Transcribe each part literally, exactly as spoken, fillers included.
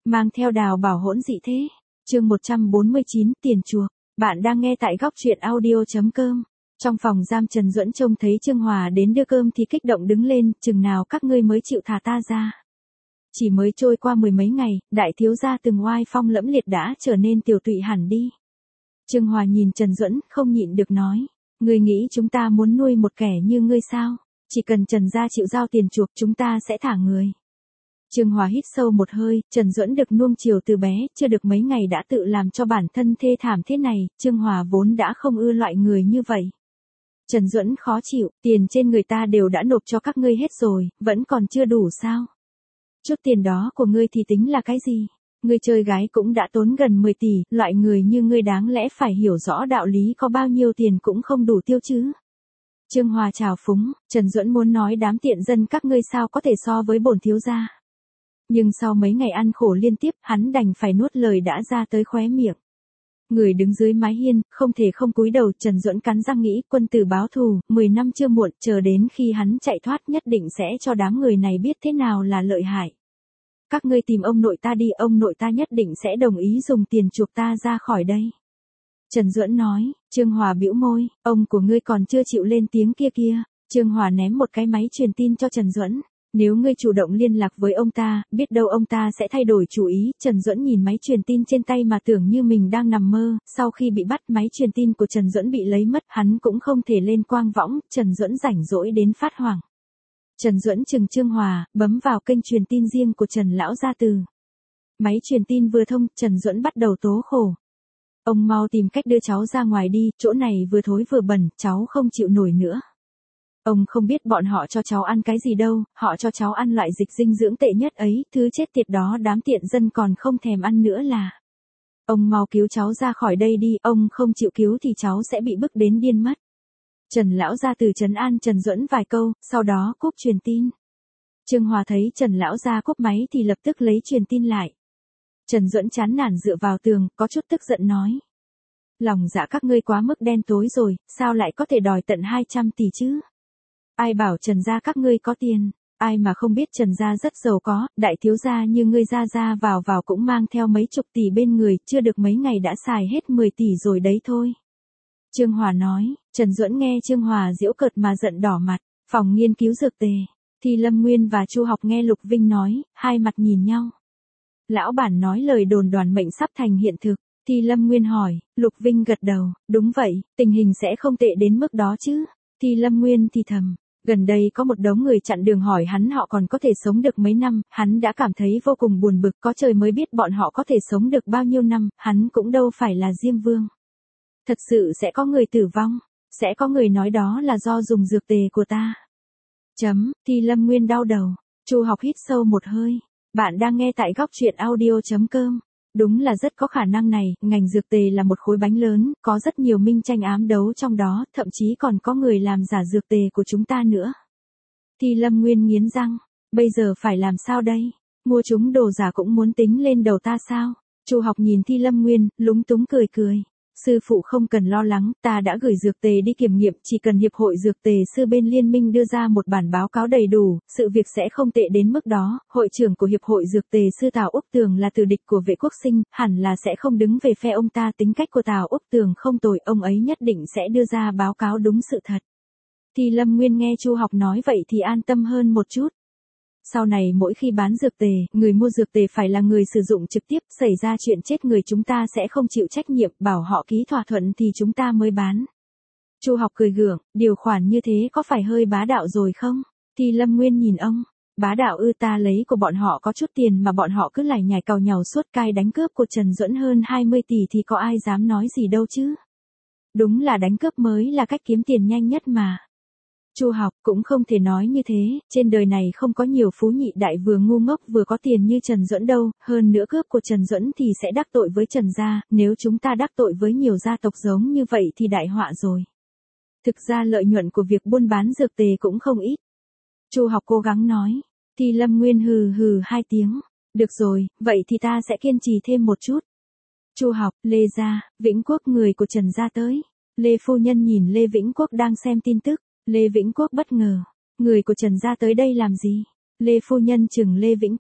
Mang theo đào bảo hỗn dị thế. Chương một trăm bốn mươi chín, tiền chuộc. Bạn đang nghe tại góc truyện audio chấm com. Trong phòng giam Trần Duẫn trông thấy Trương Hòa đến đưa cơm thì kích động đứng lên, chừng nào các ngươi mới chịu thả ta ra. Chỉ mới trôi qua mười mấy ngày, đại thiếu gia từng oai phong lẫm liệt đã trở nên tiểu tụy hẳn đi. Trương Hòa nhìn Trần Duẫn, không nhịn được nói, ngươi nghĩ chúng ta muốn nuôi một kẻ như ngươi sao? Chỉ cần Trần gia chịu giao tiền chuộc chúng ta sẽ thả người. Trương Hòa hít sâu một hơi, Trần Duẫn được nuông chiều từ bé, chưa được mấy ngày đã tự làm cho bản thân thê thảm thế này, Trương Hòa vốn đã không ưa loại người như vậy. Trần Duẫn khó chịu, tiền trên người ta đều đã nộp cho các ngươi hết rồi, vẫn còn chưa đủ sao? Chút tiền đó của ngươi thì tính là cái gì? Ngươi chơi gái cũng đã tốn gần mười tỷ, loại người như ngươi đáng lẽ phải hiểu rõ đạo lý có bao nhiêu tiền cũng không đủ tiêu chứ. Trương Hòa trào phúng, Trần Duẫn muốn nói đám tiện dân các ngươi sao có thể so với bổn thiếu gia. Nhưng sau mấy ngày ăn khổ liên tiếp, hắn đành phải nuốt lời đã ra tới khóe miệng. Người đứng dưới mái hiên, không thể không cúi đầu, Trần Duẫn cắn răng nghĩ, quân tử báo thù, mười năm chưa muộn, chờ đến khi hắn chạy thoát nhất định sẽ cho đám người này biết thế nào là lợi hại. Các ngươi tìm ông nội ta đi, ông nội ta nhất định sẽ đồng ý dùng tiền chuộc ta ra khỏi đây. Trần Duẫn nói. Trương Hòa bĩu môi, ông của ngươi còn chưa chịu lên tiếng kia kia. Trương Hòa ném một cái máy truyền tin cho Trần Duẫn. Nếu ngươi chủ động liên lạc với ông ta, biết đâu ông ta sẽ thay đổi chủ ý. Trần Duẫn nhìn máy truyền tin trên tay mà tưởng như mình đang nằm mơ. Sau khi bị bắt, máy truyền tin của Trần Duẫn bị lấy mất, hắn cũng không thể lên quang võng. Trần Duẫn rảnh rỗi đến phát hoảng. Trần Duẫn chừng Trương Hòa, bấm vào kênh truyền tin riêng của Trần Lão Gia Từ. Máy truyền tin vừa thông, Trần Duẫn bắt đầu tố khổ. Ông mau tìm cách đưa cháu ra ngoài đi, chỗ này vừa thối vừa bẩn, cháu không chịu nổi nữa. Ông không biết bọn họ cho cháu ăn cái gì đâu, họ cho cháu ăn loại dịch dinh dưỡng tệ nhất ấy, thứ chết tiệt đó đám tiện dân còn không thèm ăn nữa là. Ông mau cứu cháu ra khỏi đây đi, ông không chịu cứu thì cháu sẽ bị bức đến điên mất. Trần Lão Gia Từ trấn an Trần Duẫn vài câu, sau đó cúp truyền tin. Trương Hòa thấy Trần Lão Gia cúp máy thì lập tức lấy truyền tin lại. Trần Duẫn chán nản dựa vào tường, có chút tức giận nói. Lòng dạ các ngươi quá mức đen tối rồi, sao lại có thể đòi tận hai trăm tỷ chứ? Ai bảo Trần gia các ngươi có tiền, ai mà không biết Trần gia rất giàu có, đại thiếu gia như ngươi ra ra vào vào cũng mang theo mấy chục tỷ bên người, chưa được mấy ngày đã xài hết mười tỷ rồi đấy thôi. Trương Hòa nói. Trần Duẫn nghe Trương Hòa giễu cợt mà giận đỏ mặt. Phòng nghiên cứu dược tề, Thi Lâm Nguyên và Chu Học nghe Lục Vinh nói, hai mặt nhìn nhau. Lão bản nói lời đồn đoán mệnh sắp thành hiện thực. Thi Lâm Nguyên hỏi, Lục Vinh gật đầu, đúng vậy, tình hình sẽ không tệ đến mức đó chứ. Thi Lâm Nguyên thì thầm, gần đây có một đống người chặn đường hỏi hắn họ còn có thể sống được mấy năm, hắn đã cảm thấy vô cùng buồn bực, có trời mới biết bọn họ có thể sống được bao nhiêu năm, hắn cũng đâu phải là Diêm Vương. Thật sự sẽ có người tử vong, sẽ có người nói đó là do dùng dược tề của ta. Chấm, Thi Lâm Nguyên đau đầu. Chu Học hít sâu một hơi. Bạn đang nghe tại góc truyện audio chấm com. Đúng là rất có khả năng này, ngành dược tề là một khối bánh lớn, có rất nhiều minh tranh ám đấu trong đó, thậm chí còn có người làm giả dược tề của chúng ta nữa. Thi Lâm Nguyên nghiến răng, bây giờ phải làm sao đây? Mua chúng đồ giả cũng muốn tính lên đầu ta sao? Chu Học nhìn Thi Lâm Nguyên, lúng túng cười cười. Sư phụ không cần lo lắng, ta đã gửi dược tề đi kiểm nghiệm, chỉ cần hiệp hội dược tề sư bên liên minh đưa ra một bản báo cáo đầy đủ, sự việc sẽ không tệ đến mức đó. Hội trưởng của hiệp hội dược tề sư Tào Úc Tường là tử địch của Vệ Quốc Sinh, hẳn là sẽ không đứng về phe ông ta, tính cách của Tào Úc Tường không tồi, ông ấy nhất định sẽ đưa ra báo cáo đúng sự thật. Thì Lâm Nguyên nghe Chu Học nói vậy thì an tâm hơn một chút. Sau này mỗi khi bán dược tề, người mua dược tề phải là người sử dụng trực tiếp, xảy ra chuyện chết người chúng ta sẽ không chịu trách nhiệm, bảo họ ký thỏa thuận thì chúng ta mới bán. Chu Học cười gượng, điều khoản như thế có phải hơi bá đạo rồi không? Thì Lâm Nguyên nhìn ông, bá đạo ư, ta lấy của bọn họ có chút tiền mà bọn họ cứ lải nhải càu nhàu suốt, cai đánh cướp của Trần Duẫn hơn hai mươi tỷ thì có ai dám nói gì đâu chứ? Đúng là đánh cướp mới là cách kiếm tiền nhanh nhất mà. Chu Học cũng không thể nói như thế, trên đời này không có nhiều phú nhị đại vừa ngu ngốc vừa có tiền như Trần Duẫn đâu, hơn nữa cướp của Trần Duẫn thì sẽ đắc tội với Trần gia, nếu chúng ta đắc tội với nhiều gia tộc giống như vậy thì đại họa rồi. Thực ra lợi nhuận của việc buôn bán dược tề cũng không ít. Chu Học cố gắng nói, thì Lâm Nguyên hừ hừ hai tiếng, được rồi, vậy thì ta sẽ kiên trì thêm một chút. Chu Học, Lê gia, Vĩnh Quốc người của Trần gia tới. Lê phu nhân nhìn Lê Vĩnh Quốc đang xem tin tức. Lê Vĩnh Quốc bất ngờ, người của Trần gia tới đây làm gì? Lê phu nhân chừng Lê Vĩnh Quốc,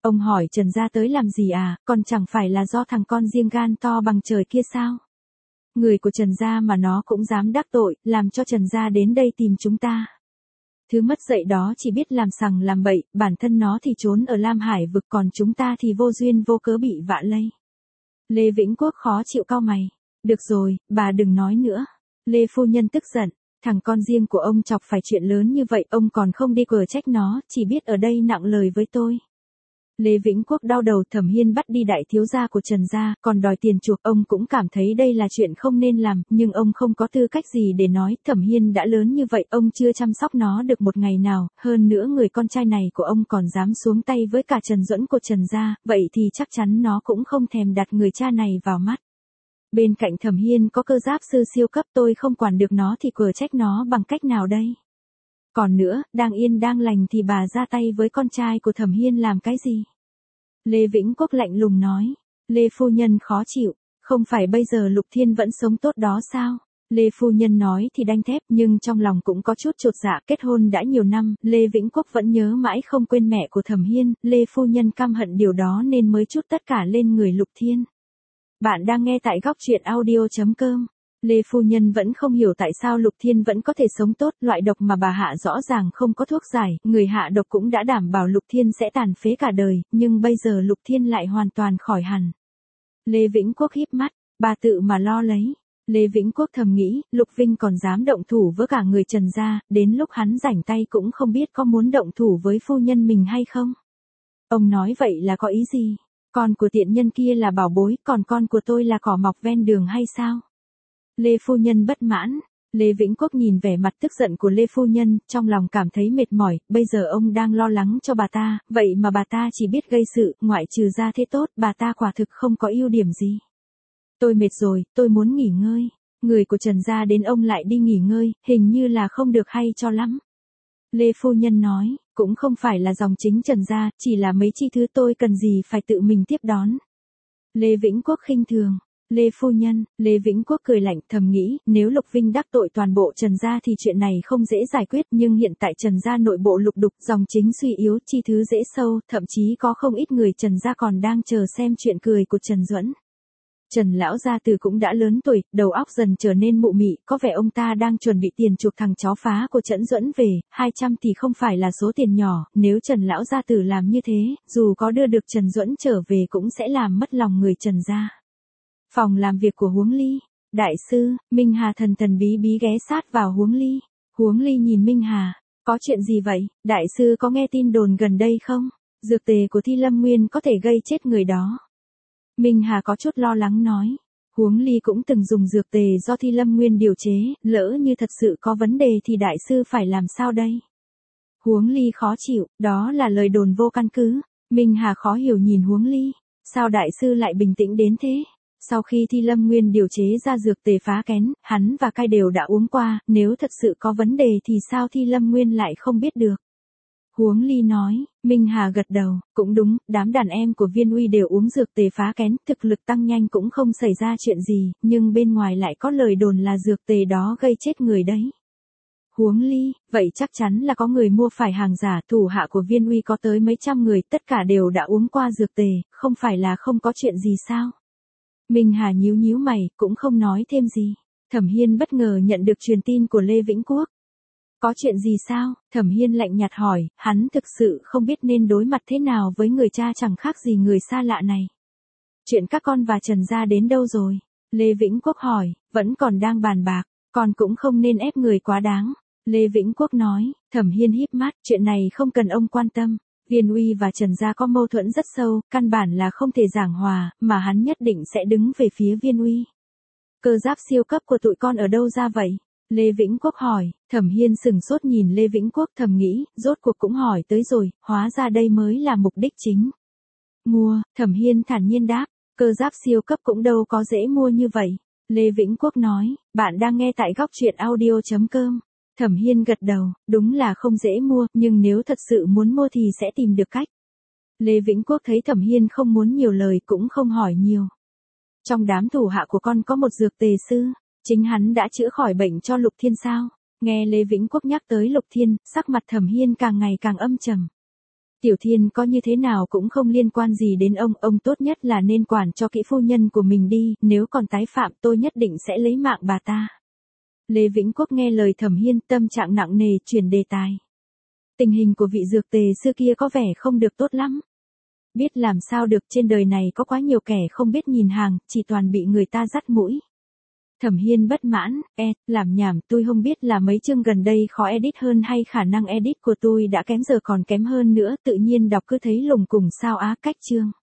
Ông hỏi Trần gia tới làm gì à, còn chẳng phải là do thằng con riêng gan to bằng trời kia sao? Người của Trần gia mà nó cũng dám đắc tội, làm cho Trần gia đến đây tìm chúng ta. Thứ mất dạy đó chỉ biết làm sằng làm bậy, bản thân nó thì trốn ở Lam Hải vực, còn chúng ta thì vô duyên vô cớ bị vạ lây. Lê Vĩnh Quốc khó chịu cau mày. Được rồi, bà đừng nói nữa. Lê phu nhân tức giận. Thằng con riêng của ông chọc phải chuyện lớn như vậy, ông còn không đi cửa trách nó, chỉ biết ở đây nặng lời với tôi. Lê Vĩnh Quốc đau đầu. Thẩm Hiên bắt đi đại thiếu gia của Trần gia, còn đòi tiền chuộc. Ông cũng cảm thấy đây là chuyện không nên làm, nhưng ông không có tư cách gì để nói. Thẩm Hiên đã lớn như vậy, ông chưa chăm sóc nó được một ngày nào, hơn nữa người con trai này của ông còn dám xuống tay với cả Trần Duẫn của Trần gia, vậy thì chắc chắn nó cũng không thèm đặt người cha này vào mắt. Bên cạnh Thẩm Hiên có cơ giáp sư siêu cấp, tôi không quản được nó thì cửa trách nó bằng cách nào đây? Còn nữa, đang yên đang lành thì bà ra tay với con trai của Thẩm Hiên làm cái gì? Lê Vĩnh Quốc lạnh lùng nói. Lê phu nhân khó chịu, không phải bây giờ Lục Thiên vẫn sống tốt đó sao? Lê phu nhân nói thì đanh thép, nhưng trong lòng cũng có chút chột dạ. Kết hôn đã nhiều năm, Lê Vĩnh Quốc vẫn nhớ mãi không quên mẹ của Thẩm Hiên. Lê phu nhân căm hận điều đó nên mới trút tất cả lên người Lục Thiên. Bạn đang nghe tại góc truyện audio chấm com. Lê phu nhân vẫn không hiểu tại sao Lục Thiên vẫn có thể sống tốt, loại độc mà bà hạ rõ ràng không có thuốc giải, người hạ độc cũng đã đảm bảo Lục Thiên sẽ tàn phế cả đời, nhưng bây giờ Lục Thiên lại hoàn toàn khỏi hẳn. Lê Vĩnh Quốc híp mắt, bà tự mà lo lấy. Lê Vĩnh Quốc thầm nghĩ, Lục Vinh còn dám động thủ với cả người Trần gia, đến lúc hắn rảnh tay cũng không biết có muốn động thủ với phu nhân mình hay không. Ông nói vậy là có ý gì? Con của tiện nhân kia là bảo bối, còn con của tôi là cỏ mọc ven đường hay sao? Lê phu nhân bất mãn. Lê Vĩnh Quốc nhìn vẻ mặt tức giận của Lê phu nhân, trong lòng cảm thấy mệt mỏi, bây giờ ông đang lo lắng cho bà ta, vậy mà bà ta chỉ biết gây sự, ngoại trừ ra thế tốt, bà ta quả thực không có ưu điểm gì. Tôi mệt rồi, tôi muốn nghỉ ngơi. Người của Trần gia đến ông lại đi nghỉ ngơi, hình như là không được hay cho lắm. Lê phu nhân nói, cũng không phải là dòng chính Trần gia, chỉ là mấy chi thứ tôi cần gì phải tự mình tiếp đón. Lê Vĩnh Quốc khinh thường. Lê phu nhân, Lê Vĩnh Quốc cười lạnh, thầm nghĩ, nếu Lục Vinh đắc tội toàn bộ Trần gia thì chuyện này không dễ giải quyết, nhưng hiện tại Trần gia nội bộ lục đục, dòng chính suy yếu, chi thứ dễ sâu, thậm chí có không ít người Trần gia còn đang chờ xem chuyện cười của Trần Duẫn. Trần lão gia tử cũng đã lớn tuổi, đầu óc dần trở nên mụ mị, có vẻ ông ta đang chuẩn bị tiền chuộc thằng chó phá của Trần Duẫn về, hai trăm thì không phải là số tiền nhỏ, nếu Trần lão gia tử làm như thế, dù có đưa được Trần Duẫn trở về cũng sẽ làm mất lòng người Trần gia. Phòng làm việc của Huống Ly. Đại sư, Minh Hà thần thần bí bí ghé sát vào Huống Ly. Huống Ly nhìn Minh Hà. Có chuyện gì vậy? Đại sư có nghe tin đồn gần đây không? Dược tề của Thi Lâm Nguyên có thể gây chết người đó. Minh Hà có chút lo lắng nói. Huống Ly cũng từng dùng dược tề do Thi Lâm Nguyên điều chế, lỡ như thật sự có vấn đề thì đại sư phải làm sao đây? Huống Ly khó chịu, đó là lời đồn vô căn cứ. Minh Hà khó hiểu nhìn Huống Ly. Sao đại sư lại bình tĩnh đến thế? Sau khi Thi Lâm Nguyên điều chế ra dược tề phá kén, hắn và cai đều đã uống qua, nếu thật sự có vấn đề thì sao Thi Lâm Nguyên lại không biết được? Huống Ly nói. Minh Hà gật đầu, cũng đúng, đám đàn em của Viên Uy đều uống dược tề phá kén, thực lực tăng nhanh cũng không xảy ra chuyện gì, nhưng bên ngoài lại có lời đồn là dược tề đó gây chết người đấy. Huống Ly, vậy chắc chắn là có người mua phải hàng giả, thủ hạ của Viên Uy có tới mấy trăm người, tất cả đều đã uống qua dược tề, không phải là không có chuyện gì sao? Minh Hà nhíu nhíu mày, cũng không nói thêm gì. Thẩm Hiên bất ngờ nhận được truyền tin của Lê Vĩnh Quốc. Có chuyện gì sao? Thẩm Hiên lạnh nhạt hỏi, hắn thực sự không biết nên đối mặt thế nào với người cha chẳng khác gì người xa lạ này. Chuyện các con và Trần gia đến đâu rồi? Lê Vĩnh Quốc hỏi, vẫn còn đang bàn bạc, con cũng không nên ép người quá đáng. Lê Vĩnh Quốc nói. Thẩm Hiên híp mắt, chuyện này không cần ông quan tâm. Viên Uy và Trần gia có mâu thuẫn rất sâu, căn bản là không thể giảng hòa, mà hắn nhất định sẽ đứng về phía Viên Uy. Cơ giáp siêu cấp của tụi con ở đâu ra vậy? Lê Vĩnh Quốc hỏi. Thẩm Hiên sừng sốt nhìn Lê Vĩnh Quốc, thầm nghĩ, rốt cuộc cũng hỏi tới rồi, hóa ra đây mới là mục đích chính. Mua, Thẩm Hiên thản nhiên đáp, cơ giáp siêu cấp cũng đâu có dễ mua như vậy. Lê Vĩnh Quốc nói, bạn đang nghe tại góc truyện audio chấm com. Thẩm Hiên gật đầu, đúng là không dễ mua, nhưng nếu thật sự muốn mua thì sẽ tìm được cách. Lê Vĩnh Quốc thấy Thẩm Hiên không muốn nhiều lời cũng không hỏi nhiều. Trong đám thủ hạ của con có một dược tề sư, chính hắn đã chữa khỏi bệnh cho Lục Thiên sao? Nghe Lê Vĩnh Quốc nhắc tới Lục Thiên, sắc mặt Thẩm Hiên càng ngày càng âm trầm. Tiểu Thiên có như thế nào cũng không liên quan gì đến ông, ông tốt nhất là nên quản cho kỹ phu nhân của mình đi, nếu còn tái phạm tôi nhất định sẽ lấy mạng bà ta. Lê Vĩnh Quốc nghe lời Thẩm Hiên, tâm trạng nặng nề, chuyển đề tài. Tình hình của vị dược tề xưa kia có vẻ không được tốt lắm. Biết làm sao được, trên đời này có quá nhiều kẻ không biết nhìn hàng, chỉ toàn bị người ta dắt mũi. Thẩm Hiên bất mãn, e, làm nhảm, tôi không biết là mấy chương gần đây khó edit hơn hay khả năng edit của tôi đã kém giờ còn kém hơn nữa, tự nhiên đọc cứ thấy lùng cùng sao á, cách chương.